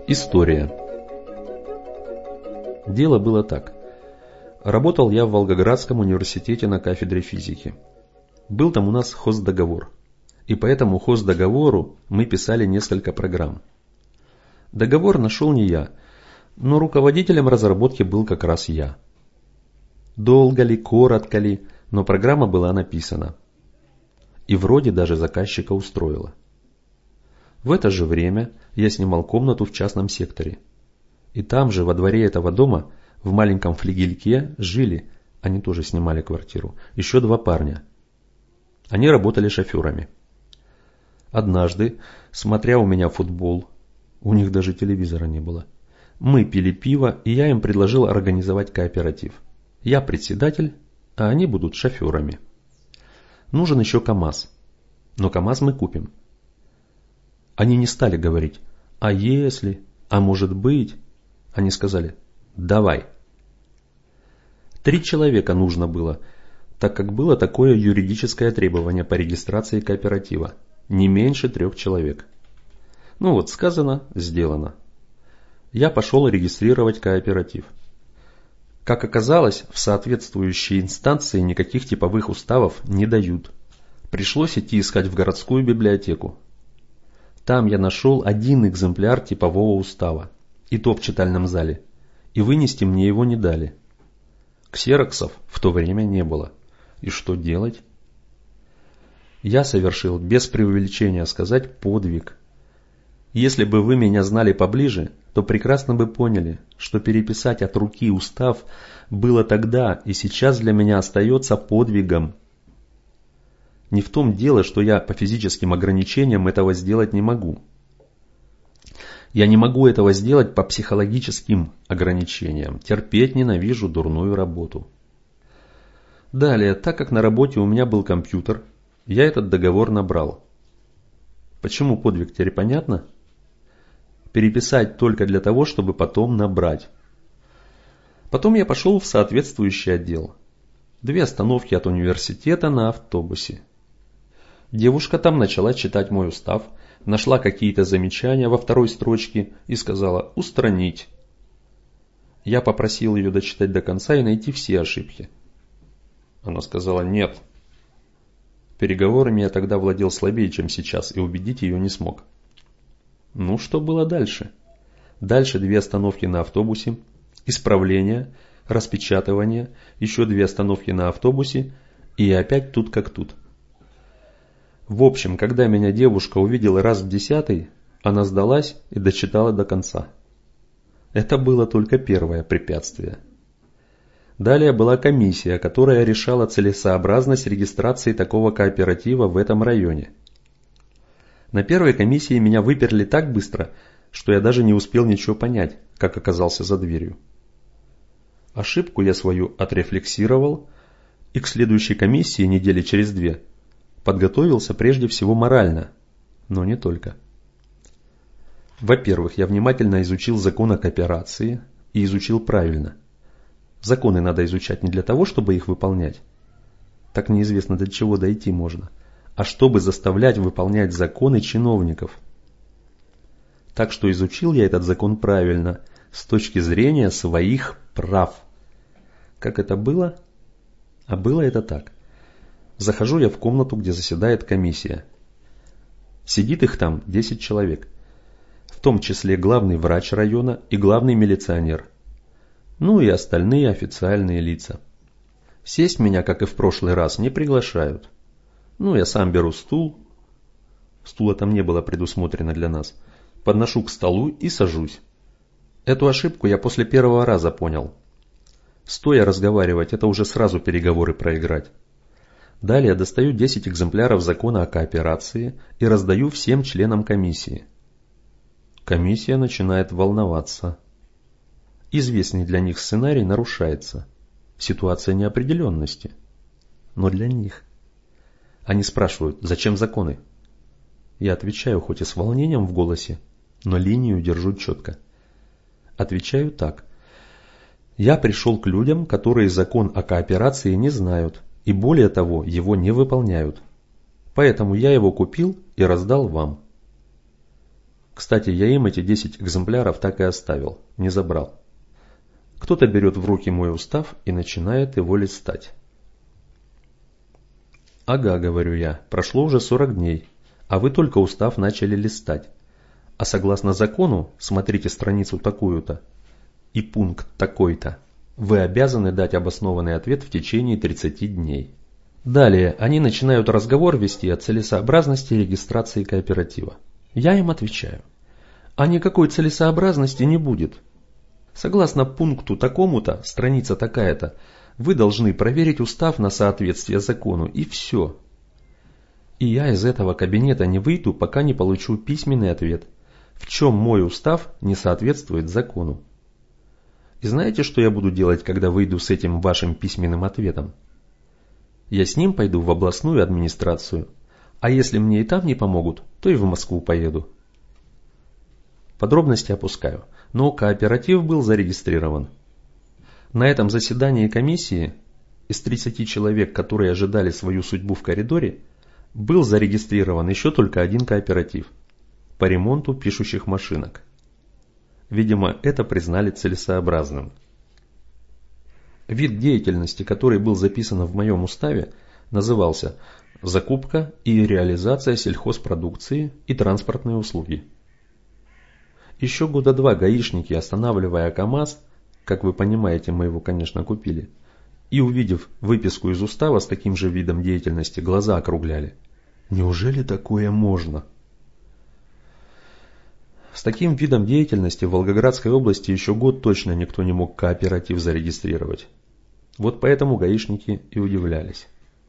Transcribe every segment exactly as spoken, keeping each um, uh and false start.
История. Дело было так. Работал я в Волгоградском университете на кафедре физики. Был там у нас хоздоговор. И по этому хоздоговору мы писали несколько программ. Договор нашел не я, но руководителем разработки был как раз я. Долго ли, коротко ли, но программа была написана. И вроде даже заказчика устроила. В это же время я снимал комнату в частном секторе. И там же, во дворе этого дома, в маленьком флигельке жили, они тоже снимали квартиру, еще два парня. Они работали шоферами. Однажды, смотря у меня футбол, у них даже телевизора не было, мы пили пиво, и я им предложил организовать кооператив. Я председатель, а они будут шоферами. Нужен еще КАМАЗ. Но КАМАЗ мы купим. Они не стали говорить, а если, а может быть. Они сказали, давай. Три человека нужно было, так как было такое юридическое требование по регистрации кооператива. Не меньше трех человек. Ну вот, сказано, сделано. Я пошел регистрировать кооператив. Как оказалось, в соответствующие инстанции никаких типовых уставов не дают. Пришлось идти искать в городскую библиотеку. Там я нашел один экземпляр типового устава, и то в читальном зале, и вынести мне его не дали. Ксероксов в то время не было. И что делать? Я совершил, без преувеличения сказать, подвиг. Если бы вы меня знали поближе, то прекрасно бы поняли, что переписать от руки устав было тогда и сейчас для меня остается подвигом. Не в том дело, что я по физическим ограничениям этого сделать не могу. Я не могу этого сделать по психологическим ограничениям. Терпеть ненавижу дурную работу. Далее, так как на работе у меня был компьютер, я этот договор набрал. Почему подвиг, теперь понятно? Переписать только для того, чтобы потом набрать. Потом я пошел в соответствующий отдел. Две остановки от университета на автобусе. Девушка там начала читать мой устав, нашла какие-то замечания во второй строчке и сказала «устранить». Я попросил ее дочитать до конца и найти все ошибки. Она сказала «нет». Переговорами я тогда владел слабее, чем сейчас, и убедить ее не смог. Ну, что было дальше? Дальше две остановки на автобусе, исправление, распечатывание, еще две остановки на автобусе и опять тут как тут. В общем, когда меня девушка увидела раз в десятый, она сдалась и дочитала до конца. Это было только первое препятствие. Далее была комиссия, которая решала целесообразность регистрации такого кооператива в этом районе. На первой комиссии меня выперли так быстро, что я даже не успел ничего понять, как оказался за дверью. Ошибку я свою отрефлексировал и к следующей комиссии недели через две подготовился прежде всего морально, но не только. Во-первых, я внимательно изучил закон о кооперации и изучил правильно. Законы надо изучать не для того, чтобы их выполнять. Так неизвестно, до чего дойти можно. А чтобы заставлять выполнять законы чиновников. Так что изучил я этот закон правильно, с точки зрения своих прав. Как это было? А было это так. Захожу я в комнату, где заседает комиссия. Сидит их там десять человек. В том числе главный врач района и главный милиционер. Ну и остальные официальные лица. Сесть меня, как и в прошлый раз, не приглашают. Ну, я сам беру стул. Стула там не было предусмотрено для нас. Подношу к столу и сажусь. Эту ошибку я после первого раза понял. Стоя разговаривать, это уже сразу переговоры проиграть. Далее достаю десять экземпляров закона о кооперации и раздаю всем членам комиссии. Комиссия начинает волноваться. Известный для них сценарий нарушается. Ситуация неопределенности. Но для них. Они спрашивают, зачем законы? Я отвечаю, хоть и с волнением в голосе, но линию держу четко. Отвечаю так. Я пришел к людям, которые закон о кооперации не знают, и более того, его не выполняют. Поэтому я его купил и раздал вам. Кстати, я им эти десять экземпляров так и оставил, не забрал. Кто-то берет в руки мой устав и начинает его листать. «Ага», — говорю я, — «прошло уже сорок дней, а вы только устав начали листать. А согласно закону, смотрите страницу такую-то и пункт такой-то, вы обязаны дать обоснованный ответ в течение тридцати дней». Далее они начинают разговор вести о целесообразности регистрации кооператива. Я им отвечаю: а никакой целесообразности не будет. Согласно пункту такому-то, страница такая-то, вы должны проверить устав на соответствие закону, и все. И я из этого кабинета не выйду, пока не получу письменный ответ, в чем мой устав не соответствует закону. И знаете, что я буду делать, когда выйду с этим вашим письменным ответом? Я с ним пойду в областную администрацию, а если мне и там не помогут, то и в Москву поеду. Подробности опускаю, но кооператив был зарегистрирован. На этом заседании комиссии из тридцати человек, которые ожидали свою судьбу в коридоре, был зарегистрирован еще только один кооператив по ремонту пишущих машинок. Видимо, это признали целесообразным. Вид деятельности, который был записан в моем уставе, назывался «Закупка и реализация сельхозпродукции и транспортные услуги». Еще года два гаишники, останавливая КАМАЗ, как вы понимаете, мы его, конечно, купили, и увидев выписку из устава с таким же видом деятельности, глаза округляли. Неужели такое можно? С таким видом деятельности в Волгоградской области еще год точно никто не мог кооператив зарегистрировать. Вот поэтому гаишники и удивлялись.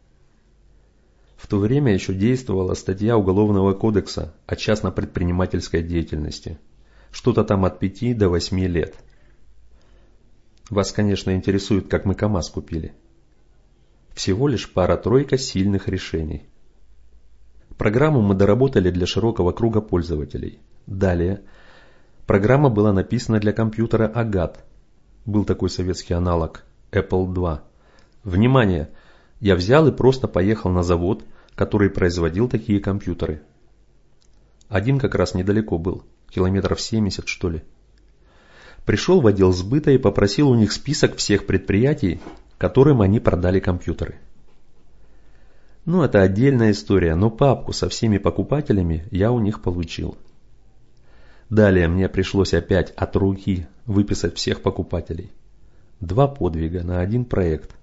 В то время еще действовала статья Уголовного кодекса о частно-предпринимательской деятельности. Что-то там от пяти до восьми лет. Вас, конечно, интересует, как мы КАМАЗ купили. Всего лишь пара-тройка сильных решений. Программу мы доработали для широкого круга пользователей. Далее. Программа была написана для компьютера Агат. Был такой советский аналог Эпл два. Внимание! Я взял и просто поехал на завод, который производил такие компьютеры. Один как раз недалеко был, километров семьдесят что ли. Пришел в отдел сбыта и попросил у них список всех предприятий, которым они продали компьютеры. Ну, это отдельная история, но папку со всеми покупателями я у них получил. Далее мне пришлось опять от руки выписать всех покупателей. Два подвига на один проект.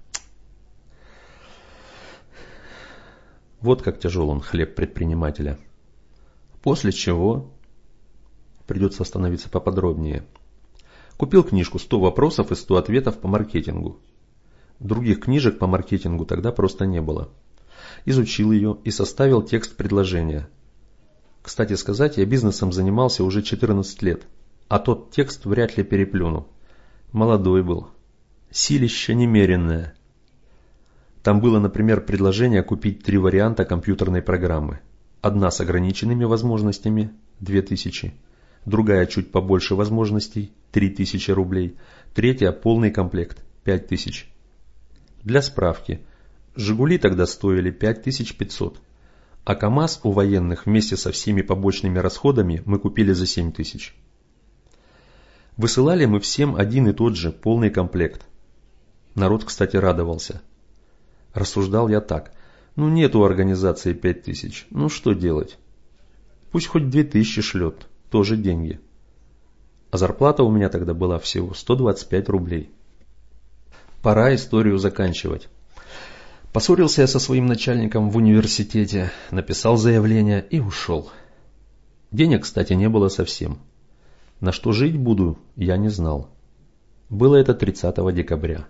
Вот как тяжел он, хлеб предпринимателя. После чего, придется остановиться поподробнее, купил книжку «сто вопросов и сто ответов по маркетингу». Других книжек по маркетингу тогда просто не было. Изучил ее и составил текст предложения. Кстати сказать, я бизнесом занимался уже четырнадцать лет, а тот текст вряд ли переплюну. Молодой был. Силище немеренное. Там было, например, предложение купить три варианта компьютерной программы. Одна с ограниченными возможностями – две тысячи, другая чуть побольше возможностей – три тысячи рублей, третья – полный комплект – пять тысяч. Для справки, «Жигули» тогда стоили пять тысяч пятьсот, а КАМАЗ у военных вместе со всеми побочными расходами мы купили за семь тысяч. Высылали мы всем один и тот же полный комплект. Народ, кстати, радовался. Рассуждал я так: ну нет у организации пять тысяч, ну что делать? Пусть хоть две тысячи шлет, тоже деньги. А зарплата у меня тогда была всего сто двадцать пять рублей. Пора историю заканчивать. Поссорился я со своим начальником в университете, написал заявление и ушел. Денег, кстати, не было совсем. На что жить буду, я не знал. Было это тридцатого декабря.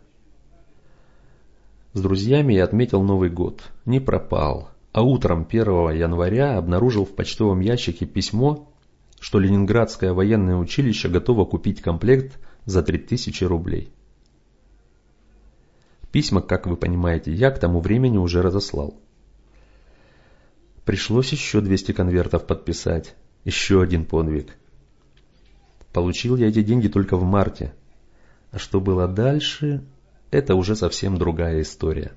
С друзьями я отметил Новый год. Не пропал. А утром первого января обнаружил в почтовом ящике письмо, что Ленинградское военное училище готово купить комплект за три тысячи рублей. Письма, как вы понимаете, я к тому времени уже разослал. Пришлось еще двести конвертов подписать. Еще один подвиг. Получил я эти деньги только в марте. А что было дальше, это уже совсем другая история.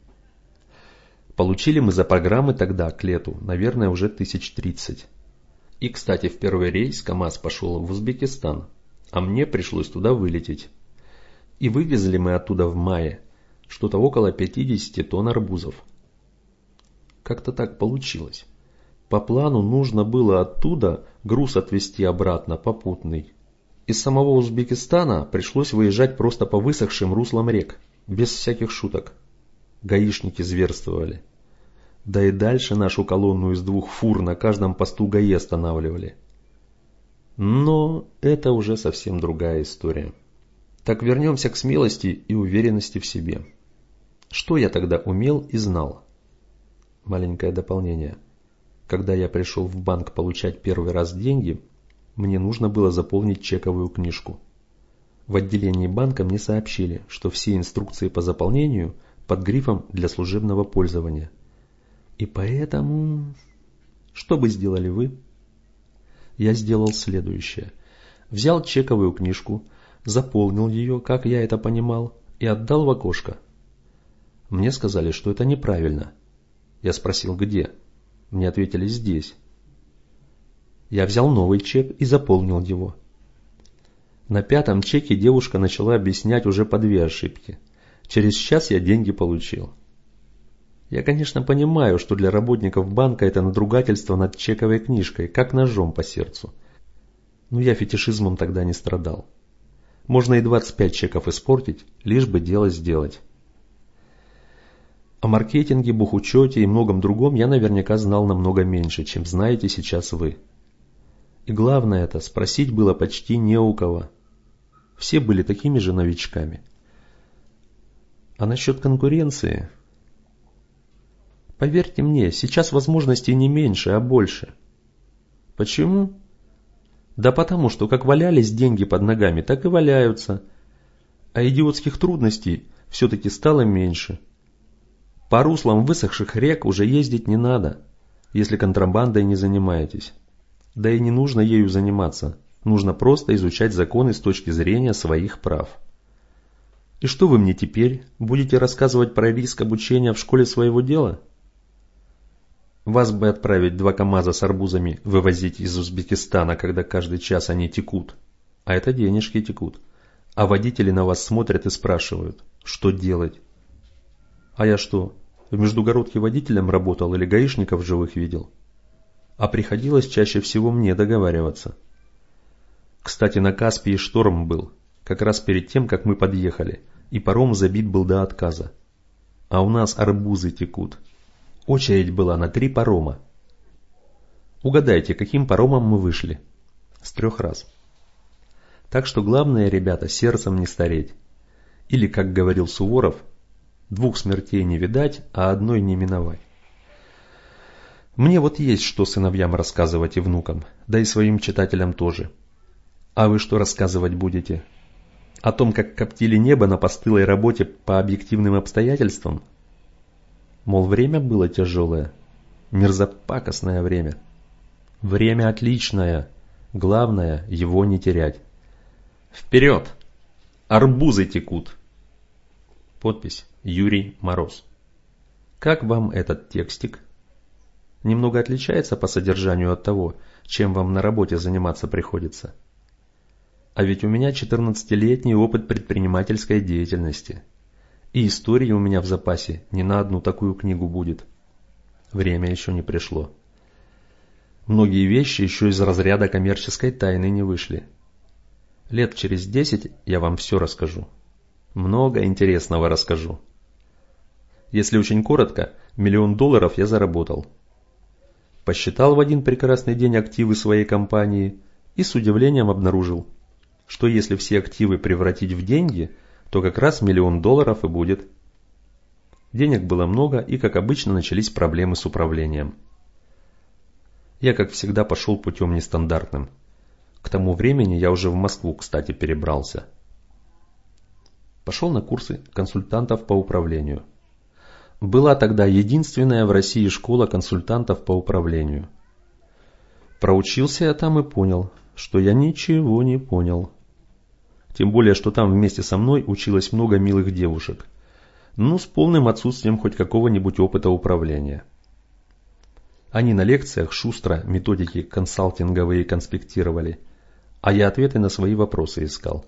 Получили мы за программы тогда, к лету, наверное, уже тысяч тридцать. И, кстати, в первый рейс КамАЗ пошел в Узбекистан, а мне пришлось туда вылететь. И вывезли мы оттуда в мае что-то около пятьдесят тонн арбузов. Как-то так получилось. По плану нужно было оттуда груз отвезти обратно попутный. Из самого Узбекистана пришлось выезжать просто по высохшим руслам рек, без всяких шуток. Гаишники зверствовали. Да и дальше нашу колонну из двух фур на каждом посту ГАИ останавливали. Но это уже совсем другая история. Так вернемся к смелости и уверенности в себе. Что я тогда умел и знал? Маленькое дополнение. Когда я пришел в банк получать первый раз деньги, мне нужно было заполнить чековую книжку. В отделении банка мне сообщили, что все инструкции по заполнению под грифом «для служебного пользования». И поэтому... Что бы сделали вы? Я сделал следующее. Взял чековую книжку, заполнил ее, как я это понимал, и отдал в окошко. Мне сказали, что это неправильно. Я спросил, где? Мне ответили, здесь. Я взял новый чек и заполнил его. На пятом чеке девушка начала объяснять уже по две ошибки. Через час я деньги получил. Я, конечно, понимаю, что для работников банка это надругательство над чековой книжкой, как ножом по сердцу. Но я фетишизмом тогда не страдал. Можно и двадцать пять чеков испортить, лишь бы дело сделать. О маркетинге, бухучете и многом другом я наверняка знал намного меньше, чем знаете сейчас вы. И главное это, спросить было почти не у кого. Все были такими же новичками. А насчет конкуренции... Поверьте мне, сейчас возможностей не меньше, а больше. Почему? Да потому что как валялись деньги под ногами, так и валяются. А идиотских трудностей все-таки стало меньше. По руслам высохших рек уже ездить не надо, если контрабандой не занимаетесь. Да и не нужно ею заниматься, нужно просто изучать законы с точки зрения своих прав. И что вы мне теперь будете рассказывать про риск обучения в школе своего дела? Вас бы отправить два КамАЗа с арбузами вывозить из Узбекистана, когда каждый час они текут. А это денежки текут. А водители на вас смотрят и спрашивают, что делать. А я что, в Междугородке водителем работал или гаишников живых видел? А приходилось чаще всего мне договариваться. Кстати, на Каспии шторм был, как раз перед тем, как мы подъехали, и паром забит был до отказа. А у нас арбузы текут. Очередь была на три парома. Угадайте, каким паромом мы вышли? С трех раз. Так что главное, ребята, сердцем не стареть. Или, как говорил Суворов, двух смертей не видать, а одной не миновать. Мне вот есть что сыновьям рассказывать и внукам, да и своим читателям тоже. А вы что рассказывать будете? О том, как коптили небо на постылой работе по объективным обстоятельствам? Мол, время было тяжелое, мерзопакостное время. Время отличное, главное его не терять. Вперед! Арбузы текут! Подпись Юрий Мороз. Как вам этот текстик? Немного отличается по содержанию от того, чем вам на работе заниматься приходится. А ведь у меня четырнадцатилетний опыт предпринимательской деятельности. И истории у меня в запасе не на одну такую книгу будет. Время еще не пришло. Многие вещи еще из разряда коммерческой тайны не вышли. Лет через десять я вам все расскажу. Много интересного расскажу. Если очень коротко, миллион долларов я заработал. Посчитал в один прекрасный день активы своей компании и с удивлением обнаружил, что если все активы превратить в деньги, то как раз миллион долларов и будет. Денег было много, и, как обычно, начались проблемы с управлением. Я, как всегда, пошел путем нестандартным. К тому времени я уже в Москву, кстати, перебрался. Пошел на курсы консультантов по управлению. Была тогда единственная в России школа консультантов по управлению. Проучился я там и понял, что я ничего не понял. Тем более, что там вместе со мной училось много милых девушек, но с полным отсутствием хоть какого-нибудь опыта управления. Они на лекциях шустро методики консалтинговые конспектировали, а я ответы на свои вопросы искал.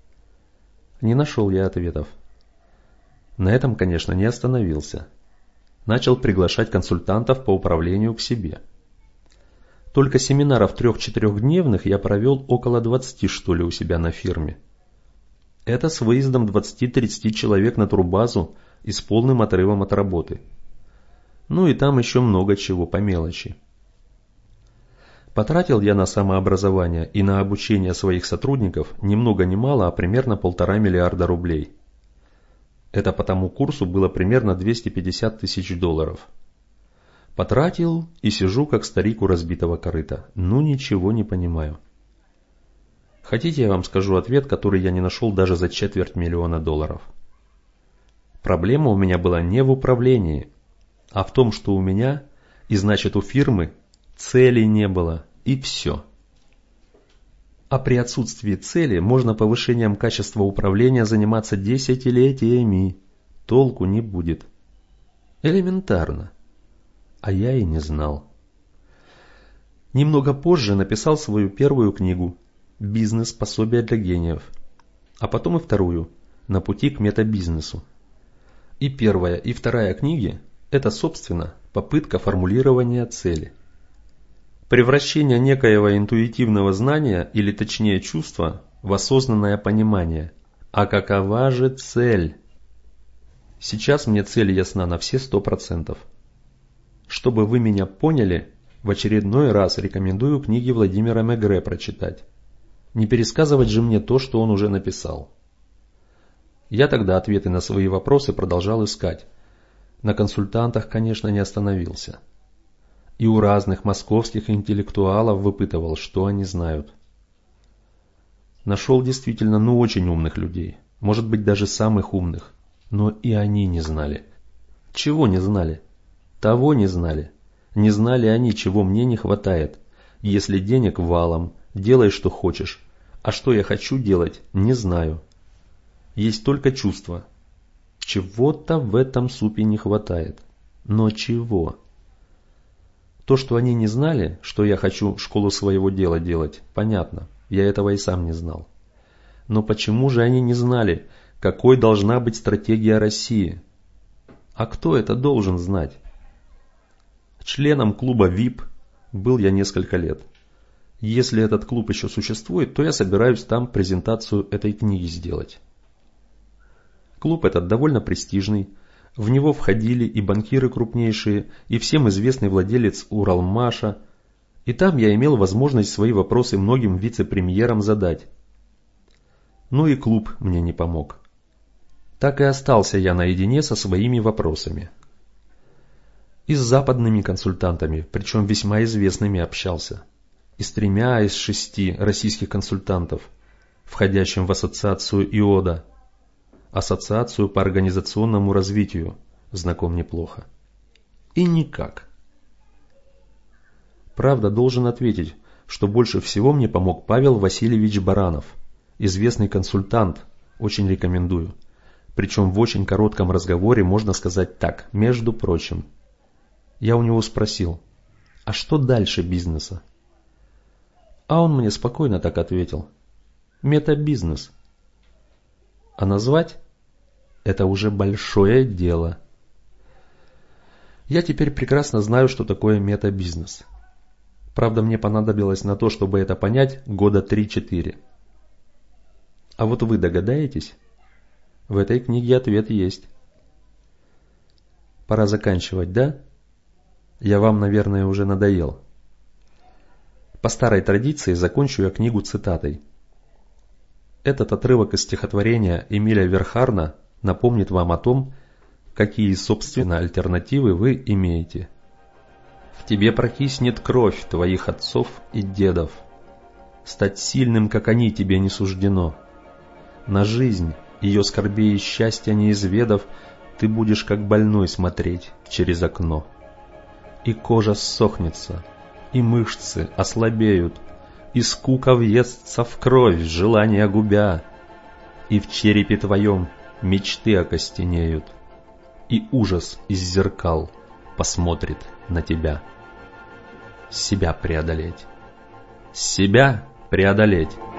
Не нашел я ответов. На этом, конечно, не остановился. Начал приглашать консультантов по управлению к себе. Только семинаров трех-четырехдневных я провел около двадцати, что ли, у себя на фирме. Это с выездом двадцати-тридцати человек на турбазу и с полным отрывом от работы. Ну и там еще много чего по мелочи. Потратил я на самообразование и на обучение своих сотрудников ни много ни мало, а примерно полтора миллиарда рублей. Это по тому курсу было примерно двести пятьдесят тысяч долларов. Потратил и сижу как старик у разбитого корыта. Ну ничего не понимаю. Хотите, я вам скажу ответ, который я не нашел даже за четверть миллиона долларов? Проблема у меня была не в управлении, а в том, что у меня, и значит у фирмы, цели не было, и все. А при отсутствии цели можно повышением качества управления заниматься десятилетиями. Толку не будет. Элементарно. А я и не знал. Немного позже написал свою первую книгу «Бизнес. Пособие для гениев», а потом и вторую «На пути к метабизнесу». И первая, и вторая книги – это, собственно, попытка формулирования цели. Превращение некоего интуитивного знания, или точнее чувства, в осознанное понимание. А какова же цель? Сейчас мне цель ясна на все сто процентов. Чтобы вы меня поняли, в очередной раз рекомендую книги Владимира Мегре прочитать. Не пересказывать же мне то, что он уже написал. Я тогда ответы на свои вопросы продолжал искать. На консультантах, конечно, не остановился. И у разных московских интеллектуалов выпытывал, что они знают. Нашел действительно, ну, очень умных людей. Может быть, даже самых умных. Но и они не знали. Чего не знали? Того не знали. Не знали они, чего мне не хватает. Если денег валом, делай, что хочешь. А что я хочу делать, не знаю. Есть только чувство. Чего-то в этом супе не хватает. Но чего? То, что они не знали, что я хочу школу своего дела делать, понятно. Я этого и сам не знал. Но почему же они не знали, какой должна быть стратегия России? А кто это должен знать? Членом клуба ви ай пи был я несколько лет. Если этот клуб еще существует, то я собираюсь там презентацию этой книги сделать. Клуб этот довольно престижный. В него входили и банкиры крупнейшие, и всем известный владелец Уралмаша. И там я имел возможность свои вопросы многим вице-премьерам задать. Ну и клуб мне не помог. Так и остался я наедине со своими вопросами. И с западными консультантами, причем весьма известными, общался. И с тремя из шести российских консультантов, входящим в ассоциацию ИОДА, ассоциацию по организационному развитию, знаком неплохо. И никак. Правда, должен ответить, что больше всего мне помог Павел Васильевич Баранов, известный консультант, очень рекомендую. Причем в очень коротком разговоре можно сказать так, между прочим. Я у него спросил, а что дальше бизнеса? А он мне спокойно так ответил. Метабизнес. А назвать? Это уже большое дело. Я теперь прекрасно знаю, что такое метабизнес. Правда, мне понадобилось на то, чтобы это понять, года три-четыре. А вот вы догадаетесь? В этой книге ответ есть. Пора заканчивать, да? Я вам, наверное, уже надоел. По старой традиции закончу я книгу цитатой. Этот отрывок из стихотворения Эмиля Верхарна напомнит вам о том, какие, собственно, альтернативы вы имеете. В тебе прокиснет кровь твоих отцов и дедов. Стать сильным, как они, тебе не суждено. На жизнь, ее скорбей и счастья не изведав, ты будешь как больной смотреть через окно. И кожа ссохнется, и мышцы ослабеют, и скука въестся в кровь, желания губя, и в черепе твоем мечты окостенеют, и ужас из зеркал посмотрит на тебя. себя преодолеть. Себя преодолеть.